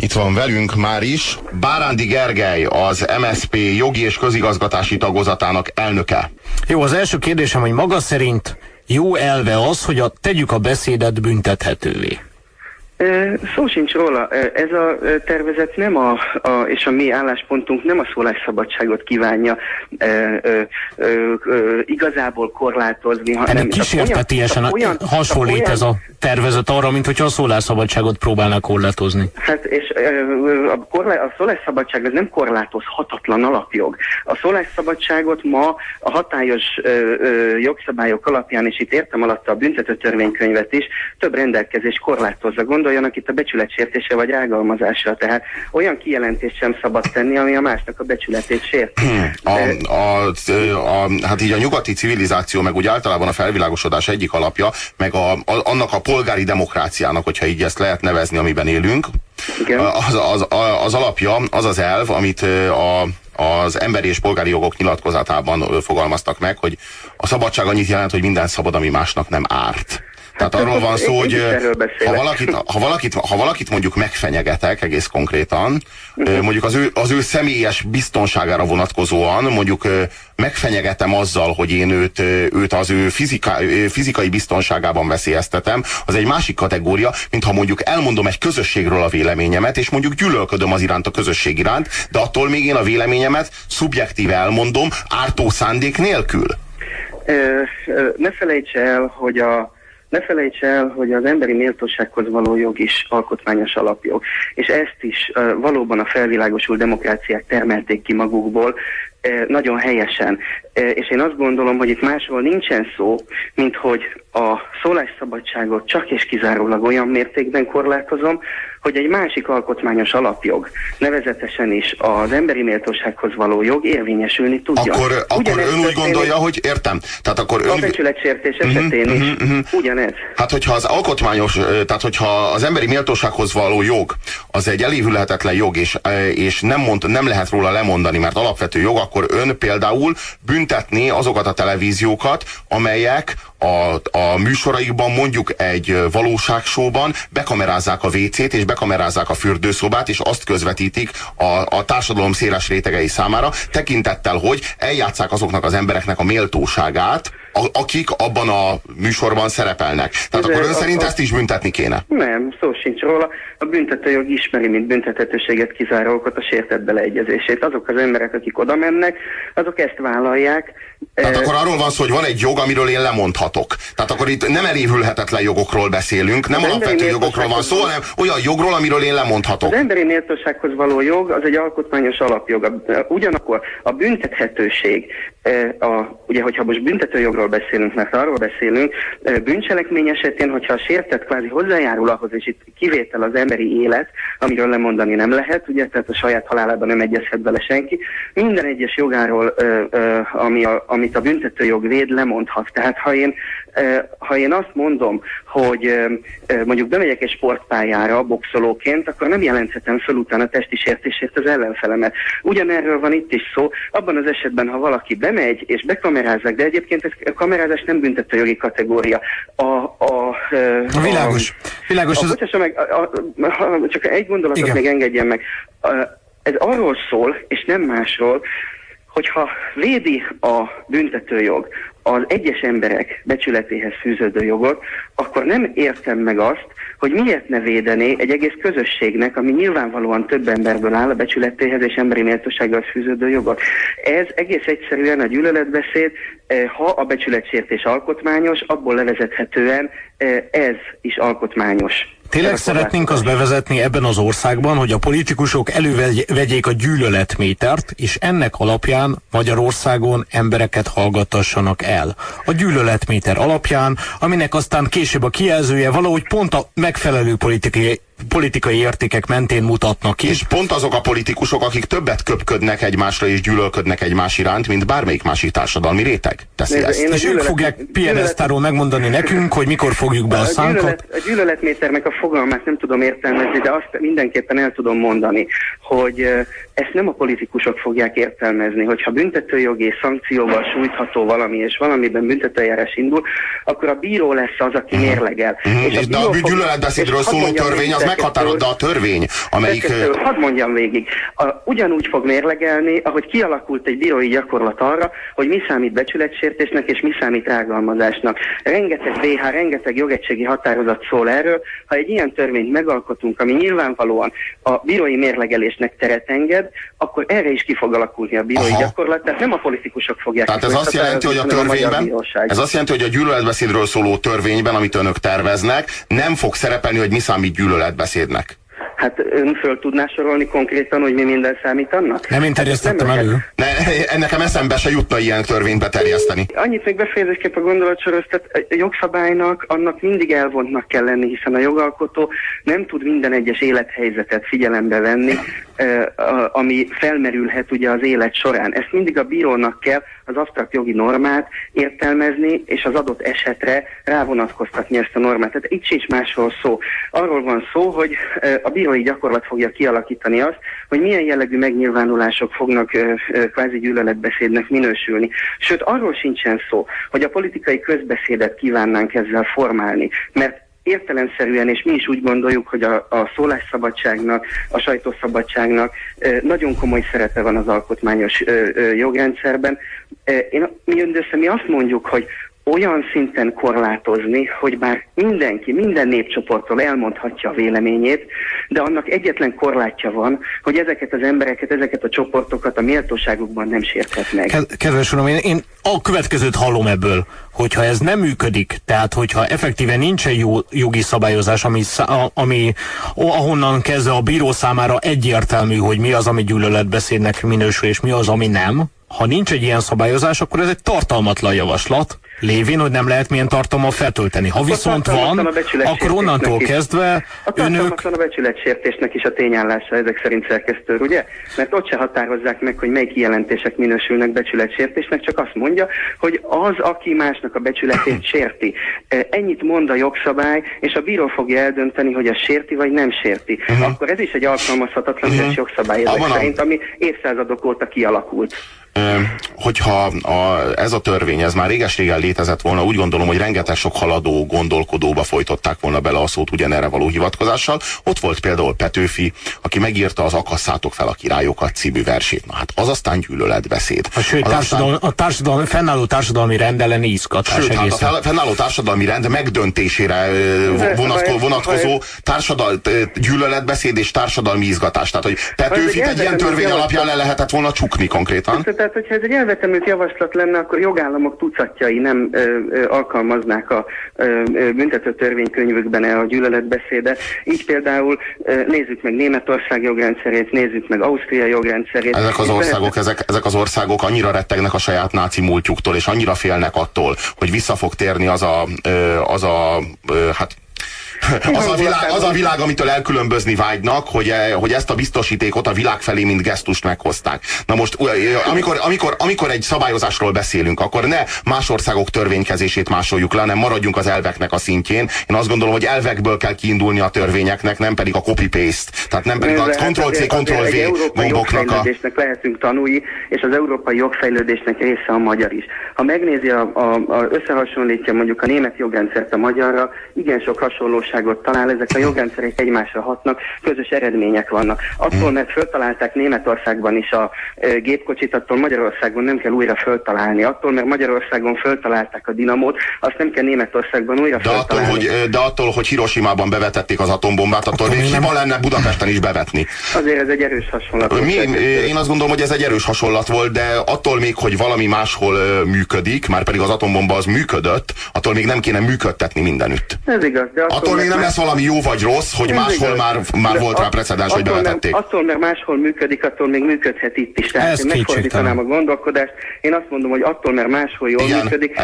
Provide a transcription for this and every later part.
Itt van velünk már is Bárándi Gergely, az MSZP jogi és közigazgatási tagozatának elnöke. Jó, az első kérdésem, hogy maga szerint jó elve az, hogy tegyük a beszédet büntethetővé? Szó sincs róla. Ez a tervezet nem és a mi álláspontunk nem a szólásszabadságot kívánja igazából korlátozni, hanem ennek kísértetiesen hasonlít ez a tervezet arra, mint hogyha a szólásszabadságot próbálná korlátozni. Hát és a szólásszabadság ez nem korlátozhatatlan alapjog. A szólásszabadságot ma a hatályos jogszabályok alapján, és itt értem alatta a büntetőtörvénykönyvet is, több rendelkezés korlátozza. Gondoljanak itt a becsületsértése vagy rágalmazása, tehát olyan kijelentést sem szabad tenni, ami a másnak a becsületét sérti. Hát így a nyugati civilizáció, meg úgy általában a felvilágosodás egyik alapja, meg annak a polgári demokráciának, hogyha így ezt lehet nevezni, amiben élünk, az alapja, az az elv, amit az emberi és polgári jogok nyilatkozatában fogalmaztak meg, hogy a szabadság annyit jelent, hogy minden szabad, ami másnak nem árt. Tehát arról van szó, hogy ha valakit mondjuk megfenyegetek egész konkrétan, mondjuk az ő személyes biztonságára vonatkozóan, mondjuk megfenyegetem azzal, hogy én őt az ő fizikai biztonságában veszélyeztetem, az egy másik kategória, mint ha mondjuk elmondom egy közösségről a véleményemet, és mondjuk gyűlölködöm az iránt, a közösség iránt, de attól még én a véleményemet szubjektíve elmondom, ártó szándék nélkül. Ne felejts el, hogy az emberi méltósághoz való jog is alkotmányos alapjog. És ezt is valóban a felvilágosult demokráciák termelték ki magukból, nagyon helyesen. És én azt gondolom, hogy itt másról nincsen szó, mint hogy a szólásszabadságot csak és kizárólag olyan mértékben korlátozom, hogy egy másik alkotmányos alapjog, nevezetesen is az emberi méltósághoz való jog érvényesülni tudja. Akkor ön úgy gondolja, hogy értem. Tehát akkor a becsületsértés esetén is ugyanez. Hát hogyha az alkotmányos, tehát hogyha az emberi méltósághoz való jog, az egy elévülhetetlen jog, és nem lehet róla lemondani, mert alapvető jog, akkor ön például büntetné azokat a televíziókat, amelyek a műsoraikban, mondjuk egy valóságsóban bekamerázzák a WC-t és bekamerázzák a fürdőszobát, és azt közvetítik a társadalom széles rétegei számára, tekintettel, hogy eljátsszák azoknak az embereknek a méltóságát, akik abban a műsorban szerepelnek. Tehát akkor ön szerint ezt is büntetni kéne? Nem, szó sincs róla. A büntetőjog ismeri, mint büntethetőséget kizáró okot a sértett beleegyezését. Azok az emberek, akik oda mennek, azok ezt vállalják. Tehát akkor arról van szó, hogy van egy jog, amiről én lemondhatok. Tehát akkor itt nem elévülhetetlen jogokról beszélünk, nem alapvető jogokról van szó, hanem olyan jogról, amiről én lemondhatok. Az emberi méltósághoz való jog az egy alkotmányos alapjog. Ugyanakkor a büntethetőség, ugye, hogyha most büntetőjogról beszélünk, mert arról beszélünk, bűncselekmény esetén, hogyha a sértett kvázi hozzájárul ahhoz, és itt kivétel az emberi élet, amiről lemondani nem lehet, ugye, tehát a saját halálában nem egyezhet bele senki, minden egyes jogáról, amit a büntetőjog véd, lemondhat. Tehát ha én azt mondom, hogy mondjuk bemegyek egy sportpályára boxolóként, akkor nem jelenthetem föl utána testi sértésért az ellenfelemet. Ugyanerről van itt is szó, abban az esetben, ha valaki bemegy és bekamerázzák, de egyébként a kamerázás nem büntetőjogi kategória. Világos. Csak egy gondolatot igen. Még engedjen meg. Ez arról szól, és nem másról, hogyha védi a büntetőjog az egyes emberek becsületéhez fűződő jogot, akkor nem értem meg azt, hogy miért ne védené egy egész közösségnek, ami nyilvánvalóan több emberből áll, a becsületéhez és emberi méltósággal fűződő jogot. Ez egész egyszerűen a gyűlöletbeszéd, ha a becsületsértés alkotmányos, abból levezethetően ez is alkotmányos. Tényleg szeretnénk azt bevezetni ebben az országban, hogy a politikusok elővegyék a gyűlöletmétert, és ennek alapján Magyarországon embereket hallgattassanak el. A gyűlöletméter alapján, aminek aztán később a kijelzője valahogy pont a megfelelő politikai értékek mentén mutatnak ki. És pont azok a politikusok, akik többet köpködnek egymásra és gyűlölködnek egymás iránt, mint bármelyik másik társadalmi réteg teszi ezt. És ők fogják piedesztáról megmondani nekünk, hogy mikor fogjuk be a szánkat. A gyűlöletméternek a fogalmát nem tudom értelmezni, de azt mindenképpen el tudom mondani, hogy ezt nem a politikusok fogják értelmezni, hogyha büntetőjogi szankcióval sújtható valami, és valamiben büntetőeljárás indul, akkor a bíró lesz az, aki mérlegel. De a gyűlöletbeszédről szóló törvény az meghatározza, de a törvény, amelyik... Hadd mondjam végig. Ugyanúgy fog mérlegelni, ahogy kialakult egy bírói gyakorlat arra, hogy mi számít becsületsértésnek és mi számít rágalmazásnak. Rengeteg VH, rengeteg jogegységi határozat szól erről. Ha egy ilyen törvényt megalkotunk, ami nyilvánvalóan a bírói mérlegelésnek teret enged, akkor erre is ki fog alakulni a bírói gyakorlat, tehát nem a politikusok fogják. Tehát ez azt jelenti, hogy a törvényben, ez azt jelenti, hogy a gyűlöletbeszédről szóló törvényben, amit önök terveznek, nem fog szerepelni, hogy mi számít gyűlöletbeszédnek. Hát ön föl tudná sorolni konkrétan, hogy mi minden számít annak? Nem én terjesztettem elő. Nekem eszembe se jutna ilyen törvényt beterjeszteni. Annyit még befejezésképp a gondolatsoros, tehát a jogszabálynak annak mindig elvontnak kell lenni, hiszen a jogalkotó nem tud minden egyes élethelyzetet figyelembe venni, ami felmerülhet ugye az élet során. Ezt mindig a bírónak kell az absztrakt jogi normát értelmezni, és az adott esetre rávonatkoztatni ezt a normát. Tehát itt sincs másról szó. Arról van szó, hogy a bírói gyakorlat fogja kialakítani azt, hogy milyen jellegű megnyilvánulások fognak kvázi gyűlöletbeszédnek minősülni. Sőt, arról sincsen szó, hogy a politikai közbeszédet kívánnánk ezzel formálni, mert értelemszerűen, és mi is úgy gondoljuk, hogy a szólásszabadságnak, a sajtószabadságnak nagyon komoly szerepe van az alkotmányos jogrendszerben. Mi azt mondjuk, hogy olyan szinten korlátozni, hogy bár mindenki, minden népcsoporttól elmondhatja a véleményét, de annak egyetlen korlátja van, hogy ezeket az embereket, ezeket a csoportokat a méltóságukban nem sérthet meg. Kedves uram, én a következőt hallom ebből, hogyha ez nem működik, tehát hogyha effektíven nincsen jogi szabályozás, ami ahonnan kezdve a bíró számára egyértelmű, hogy mi az, ami gyűlöletbeszédnek minősül, és mi az, ami nem. Ha nincs egy ilyen szabályozás, akkor ez egy tartalmatlan javaslat, lévén, hogy nem lehet milyen tartalmat feltölteni. Ha viszont van, akkor onnantól kezdve önök... A becsületsértésnek is a tényállása ezek szerint, szerkesztő, ugye? Mert ott se határozzák meg, hogy mely kijelentések minősülnek becsületsértésnek, csak azt mondja, hogy az, aki másnak a becsületét sérti. Ennyit mond a jogszabály, és a bíró fogja eldönteni, hogy az sérti vagy nem sérti. Akkor ez is egy alkalmazhatatlan jogszabály ezek szerint, ami évszázadok óta kialakult. Hogyha ez a törvény, ez már réges-régen létezett volna, úgy gondolom, hogy rengeteg sok haladó gondolkodóba folytották volna bele a szót ugyanerre való hivatkozással. Ott volt például Petőfi, aki megírta az Akasszátok fel a királyokat című versét. Na hát az aztán gyűlöletbeszéd. Sőt, fennálló társadalmi rend elleni izgatás. Sőt, hát a fennálló társadalmi rend megdöntésére vonatkozó gyűlöletbeszéd és társadalmi izgatás. Tehát, hogy Petőfit egy ilyen törvény alapján le lehetett volna csukni konkrétan. Tehát, hogyha ez egy elvetemült javaslat lenne, akkor jogállamok tucatjai nem alkalmaznák a büntető törvénykönyvükben a gyűlöletbeszédet. Így például nézzük meg Németország jogrendszerét, nézzük meg Ausztria jogrendszerét. Ezek az országok annyira rettegnek a saját náci múltjuktól, és annyira félnek attól, hogy vissza fog térni az a világ, amitől elkülönbözni vágynak, hogy ezt a biztosítékot a világ felé mint gesztust meghozták. Na most, amikor egy szabályozásról beszélünk, akkor ne más országok törvénykezését másoljuk le, hanem maradjunk az elveknek a szintjén. Én azt gondolom, hogy elvekből kell kiindulni a törvényeknek, nem pedig a copy-paste. Tehát nem pedig a Ctrl-C, Ctrl-V gomboknak a... lehetünk tanulni, és az európai jogfejlődésnek része a magyar is. Ha megnézi, összehasonlítja mondjuk a német jogrendszert a magyarra, igen sok hasonlóságot talál, ezek a jogrendszerek egymásra hatnak, közös eredmények vannak. Attól, mert föltalálták Németországban is a gépkocsit, attól Magyarországon nem kell újra föltalálni. Attól, mert Magyarországon föltalálták a dinamót, azt nem kell Németországban újra föltalálni. De attól, hogy Hiroshimában bevetették az atombombát, attól még hiba lenne Budapesten is bevetni. Azért ez egy erős hasonlat. Én azt gondolom, hogy ez egy erős hasonlat volt, de attól még, hogy valami máshol működik, már pedig az atombomba az működött, attól még nem kéne működtetni mindenütt. Ez igaz, de attól még nem lesz valami jó vagy rossz, hogy máshol már volt rá precedens, hogy bevetették. Attól, mert máshol működik, attól még működhet itt is. Tehát én megfordítanám a gondolkodást. Én azt mondom, hogy attól, mert máshol jól működik.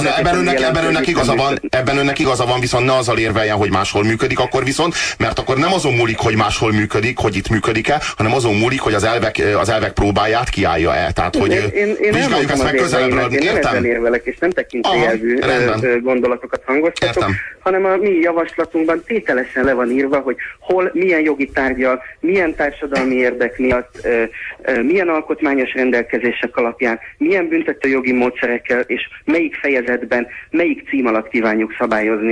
Ebben önnek igaza van, viszont ne azzal érveljen, hogy máshol működik, akkor viszont, mert akkor nem azon múlik, hogy máshol működik, hogy itt működik-e, hanem azon múlik, hogy az elvek próbáját kiállja-e. Tehát, hogy vizsgáljuk ezt meg közelről. Én nem ezzel érvelek, és nem tekintélyelvű gondolatokat hangoztatok, hanem a mi javaslatunk javaslatunkban tételesen le van írva, hogy hol, milyen jogi tárgyal, milyen társadalmi érdek miatt, milyen alkotmányos rendelkezések alapján, milyen büntetőjogi módszerekkel és melyik fejezetben, melyik cím alatt kívánjuk szabályozni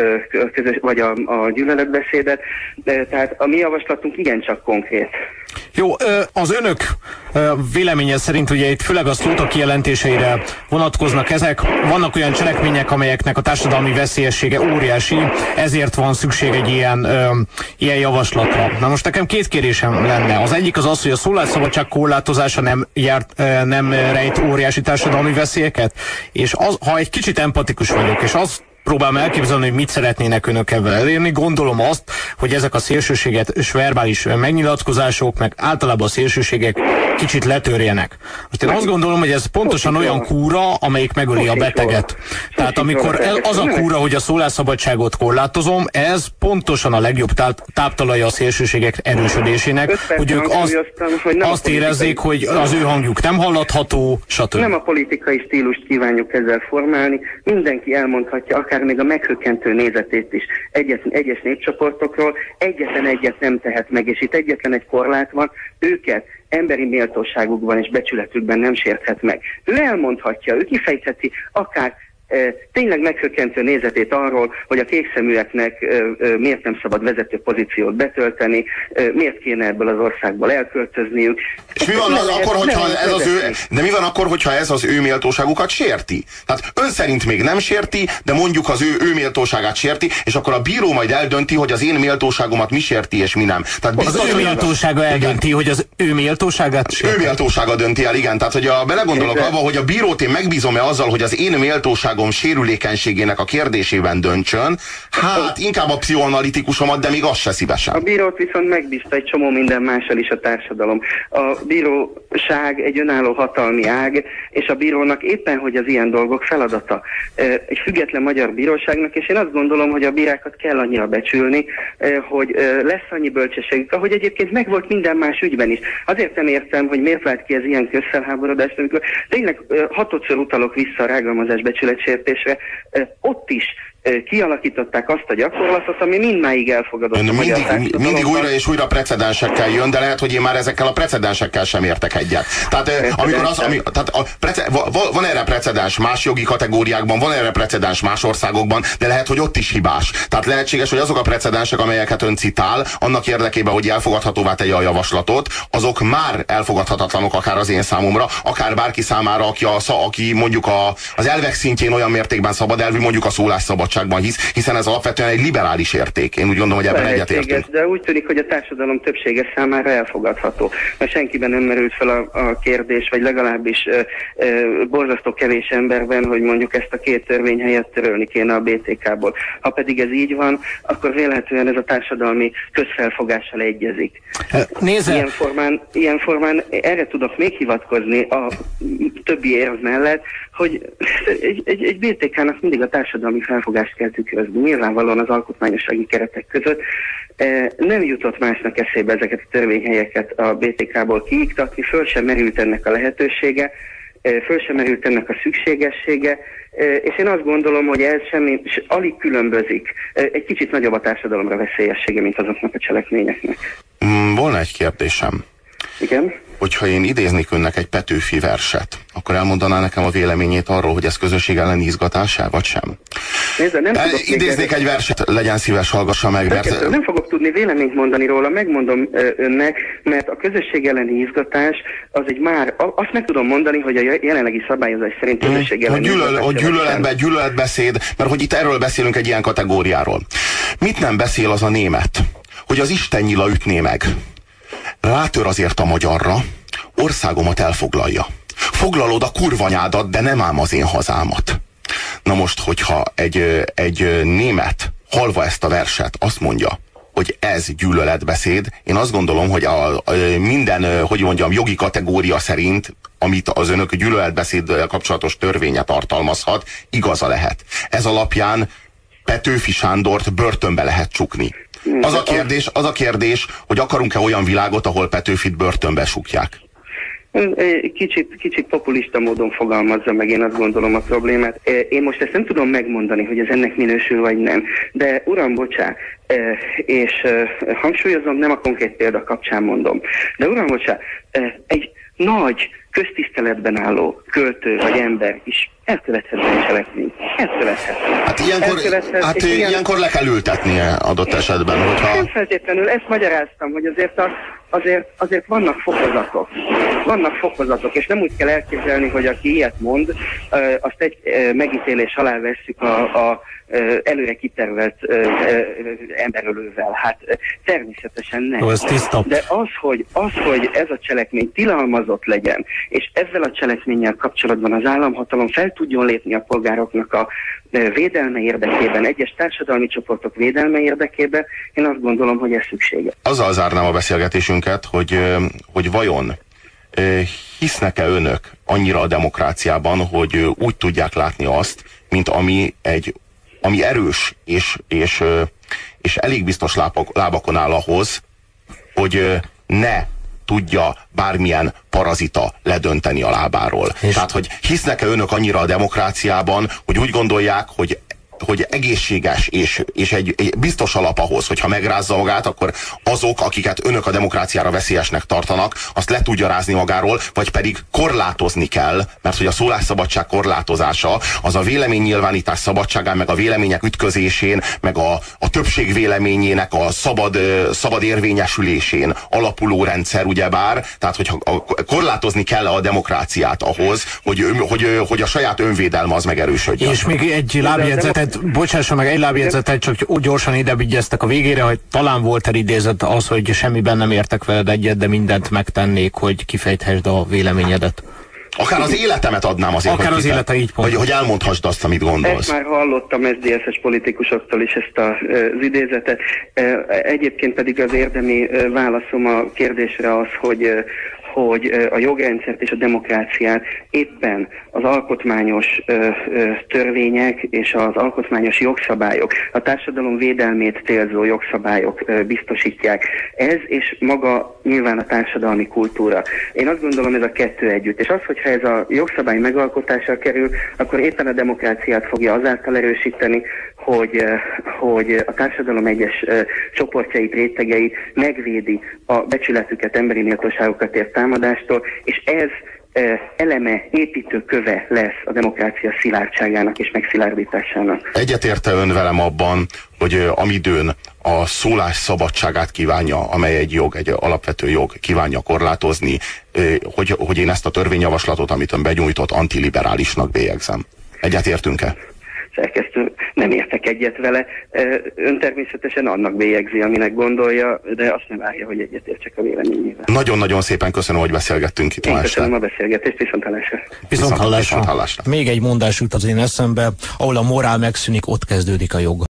a gyűlöletbeszédet. Tehát a mi javaslatunk igencsak konkrét. Jó, az önök véleménye szerint ugye itt főleg a szóta kijelentéseire vonatkoznak ezek. Vannak olyan cselekmények, amelyeknek a társadalmi veszélyessége óriási, ezért van szükség egy ilyen javaslatra. Na most nekem két kérésem lenne. Az egyik az, hogy a szólásszabadság korlátozása nem rejt óriási társadalmi veszélyeket, és ha egy kicsit empatikus vagyok, és azt próbálom elképzelni, hogy mit szeretnének önök ebben elérni. Gondolom azt, hogy ezek a szélsőséges verbális megnyilatkozások, meg általában a szélsőségek kicsit letörjenek. Most én azt gondolom, hogy ez pontosan olyan kúra, amelyik megöli a beteget. Tehát amikor az a kúra, hogy a szólásszabadságot korlátozom, ez pontosan a legjobb táptalaja a szélsőségek erősödésének, hogy ők azt érezzék, hogy az ő hangjuk nem hallatható, stb. Nem a politikai stílust kívánjuk ezzel formálni, mindenki elmondhatja, akár még a meghökkentő nézetét is egyes népcsoportokról, egyetlen egyet nem tehet meg, és itt egyetlen egy korlát van, őket emberi méltóságukban és becsületükben nem sérthet meg. Ő elmondhatja, ő kifejtheti akár tényleg meghökkentő nézetét arról, hogy a kékszeműeknek miért nem szabad vezető pozíciót betölteni, miért kéne ebből az országból elköltözniük. És mi van akkor, hogyha ez az ő méltóságukat sérti? Tehát ön szerint még nem sérti, de mondjuk az ő méltóságát sérti, és akkor a bíró majd eldönti, hogy az én méltóságomat mi sérti és mi nem. Tehát biztos, az ő méltósága eldönti, hogy az ő méltóságát sérti. Ő méltósága dönti el, igen. Tehát, hogy belegondolok abba, hogy a bírót én megbízom-e azzal, hogy az én méltóságom sérülékenységének a kérdésében döntsön, hát inkább a pszichoanalitikusomat, de még azt se szívesen. A bírót viszont megbízta egy csomó minden mással is a társadalom. A bíróság egy önálló hatalmi ág, és a bírónak éppen, hogy az ilyen dolgok feladata. Egy független magyar bíróságnak, és én azt gondolom, hogy a bírákat kell annyira becsülni, hogy lesz annyi bölcsességük, ahogy egyébként megvolt minden más ügyben is. Azért nem értem, hogy miért vált ki ez ilyen közfelháborodást, amikor tényleg hatodszor utalok vissza a rágalmazás becsületsértésre, ott is kialakították azt a gyakorlatot, ami mindmáig elfogadott. Mindig újra és újra precedensekkel jön, de lehet, hogy én már ezekkel a precedensekkel sem értek egyet. Tehát van erre precedens más jogi kategóriákban, van erre precedens más országokban, de lehet, hogy ott is hibás. Tehát lehetséges, hogy azok a precedensek, amelyeket ön citál, annak érdekében, hogy elfogadhatóvá tegye a javaslatot, azok már elfogadhatatlanok akár az én számomra, akár bárki számára, aki mondjuk az elvek szintjén olyan mértékben szabad elvű, mondjuk a szólásszabadságban hisz, hiszen ez alapvetően egy liberális érték. Én úgy gondolom, hogy ebben egyetértünk. De úgy tűnik, hogy a társadalom többsége számára elfogadható. Mert senkiben nem merült fel a kérdés, vagy legalábbis borzasztó kevés emberben, hogy mondjuk ezt a két törvény helyett törölni kéne a BTK-ból. Ha pedig ez így van, akkor vélhetően ez a társadalmi közfelfogással egyezik. Ilyen formán erre tudok még hivatkozni a többi érv mellett, hogy egy BTK-nak mindig a társadalmi felfogást kell tükrözni. Nyilvánvalóan az alkotmányossági keretek között nem jutott másnak eszébe ezeket a törvényhelyeket a BTK-ból kiiktatni, föl sem merült ennek a lehetősége, föl sem merült ennek a szükségessége, és én azt gondolom, hogy ez alig különbözik. Egy kicsit nagyobb a társadalomra veszélyessége, mint azoknak a cselekményeknek. Volna egy kérdésem. Igen? Hogyha én idéznék önnek egy Petőfi verset, akkor elmondaná nekem a véleményét arról, hogy ez közösség elleni izgatás-e, vagy sem? Idéznék egy verset, legyen szíves, hallgassa meg. Mert... Nem fogok tudni véleményt mondani róla, megmondom önnek, mert a közösség elleni izgatás az egy már, azt meg tudom mondani, hogy a jelenlegi szabályozás szerint közösség elleni izgatás. Gyűlöletbeszéd, mert hogy itt erről beszélünk egy ilyen kategóriáról. Mit nem beszél az a német, hogy az Isten nyila ütné meg? Rátör azért a magyarra, országomat elfoglalja. Foglalod a kurvanyádat, de nem ám az én hazámat. Na most, hogyha egy német hallva ezt a verset azt mondja, hogy ez gyűlöletbeszéd, én azt gondolom, hogy minden, hogy mondjam, jogi kategória szerint, amit az önök gyűlöletbeszéddel kapcsolatos törvénye tartalmazhat, igaza lehet. Ez alapján Petőfi Sándort börtönbe lehet csukni. Az a kérdés, hogy akarunk-e olyan világot, ahol Petőfit börtönbe súgják? Kicsit populista módon fogalmazza meg, én azt gondolom a problémát. Én most ezt nem tudom megmondani, hogy ez ennek minősül vagy nem, de uram, bocsá, és hangsúlyozom, nem a konkrét példa kapcsán mondom, de uram, bocsá, egy nagy köztiszteletben álló költő vagy ember is elkövethet bűncselekményt. Hát ilyenkor le kell ültetnie adott esetben, hogyha... Nem feltétlenül, ezt magyaráztam, hogy azért vannak fokozatok. Vannak fokozatok, és nem úgy kell elképzelni, hogy aki ilyet mond, azt egy megítélés alá vesszük a előre kitervelt emberölővel. Hát természetesen nem. Ez tiszta. De az, hogy ez a cselekmény tilalmazott legyen, és ezzel a cselekménnyel kapcsolatban az államhatalom fel tudjon lépni a polgároknak a védelme érdekében, egyes társadalmi csoportok védelme érdekében, én azt gondolom, hogy ez szükséges. Azzal zárnám a beszélgetésünket, hogy vajon hisznek-e önök annyira a demokráciában, hogy úgy tudják látni azt, mint ami erős és elég biztos lábakon áll ahhoz, hogy ne tudja bármilyen parazita ledönteni a lábáról. Tehát, hogy hisznek-e önök annyira a demokráciában, hogy úgy gondolják, hogy egészséges és egy biztos alap ahhoz, hogyha megrázza magát, akkor azok, akiket önök a demokráciára veszélyesnek tartanak, azt le tudja rázni magáról, vagy pedig korlátozni kell, mert hogy a szólásszabadság korlátozása az a véleménynyilvánítás szabadságán, meg a vélemények ütközésén, meg a többség véleményének a szabad érvényesülésén alapuló rendszer, ugyebár, tehát hogyha korlátozni kell a demokráciát ahhoz, hogy a saját önvédelme az megerősödjön. És még egy lábjegyzetet, bocsásson meg, egy lábjegyzetet, csak úgy gyorsan ide vigyeztek a végére, hogy talán volt elidézett az, hogy semmiben nem értek veled egyet, de mindent megtennék, hogy kifejthesd a véleményedet. Akár az életemet adnám azért, akár az élete így pont. Hogy elmondhassd azt, amit gondolsz. Ezt már hallottam SZDSZ-es politikusoktól is, ezt az idézetet. Egyébként pedig az érdemi válaszom a kérdésre az, hogy a jogrendszert és a demokráciát éppen az alkotmányos törvények és az alkotmányos jogszabályok, a társadalom védelmét célzó jogszabályok biztosítják. Ez és maga nyilván a társadalmi kultúra. Én azt gondolom, ez a kettő együtt. És az, hogyha ez a jogszabály megalkotásra kerül, akkor éppen a demokráciát fogja azáltal erősíteni, hogy a társadalom egyes csoportjait, rétegeit megvédi a becsületüket, emberi méltóságokat ért támadástól, és ez eleme, építőköve lesz a demokrácia szilárdságának és megszilárdításának. Egyetérte ön velem abban, hogy amidőn a szólás szabadságát kívánja, amely egy alapvető jog, kívánja korlátozni, hogy én ezt a törvényjavaslatot, amit ön benyújtott, antiliberálisnak bélyegzem. Egyetértünk-e? Szerkesztő, nem értek egyet vele. Ön természetesen annak bélyegzi, aminek gondolja, de azt nem várja, hogy egyetértsek a véleményével. Nagyon-nagyon szépen köszönöm, hogy beszélgettünk itt ma este. Köszönöm a beszélgetést, viszonthallásra. Viszonthallásra. Még egy mondás jut az én eszembe, ahol a morál megszűnik, ott kezdődik a jog.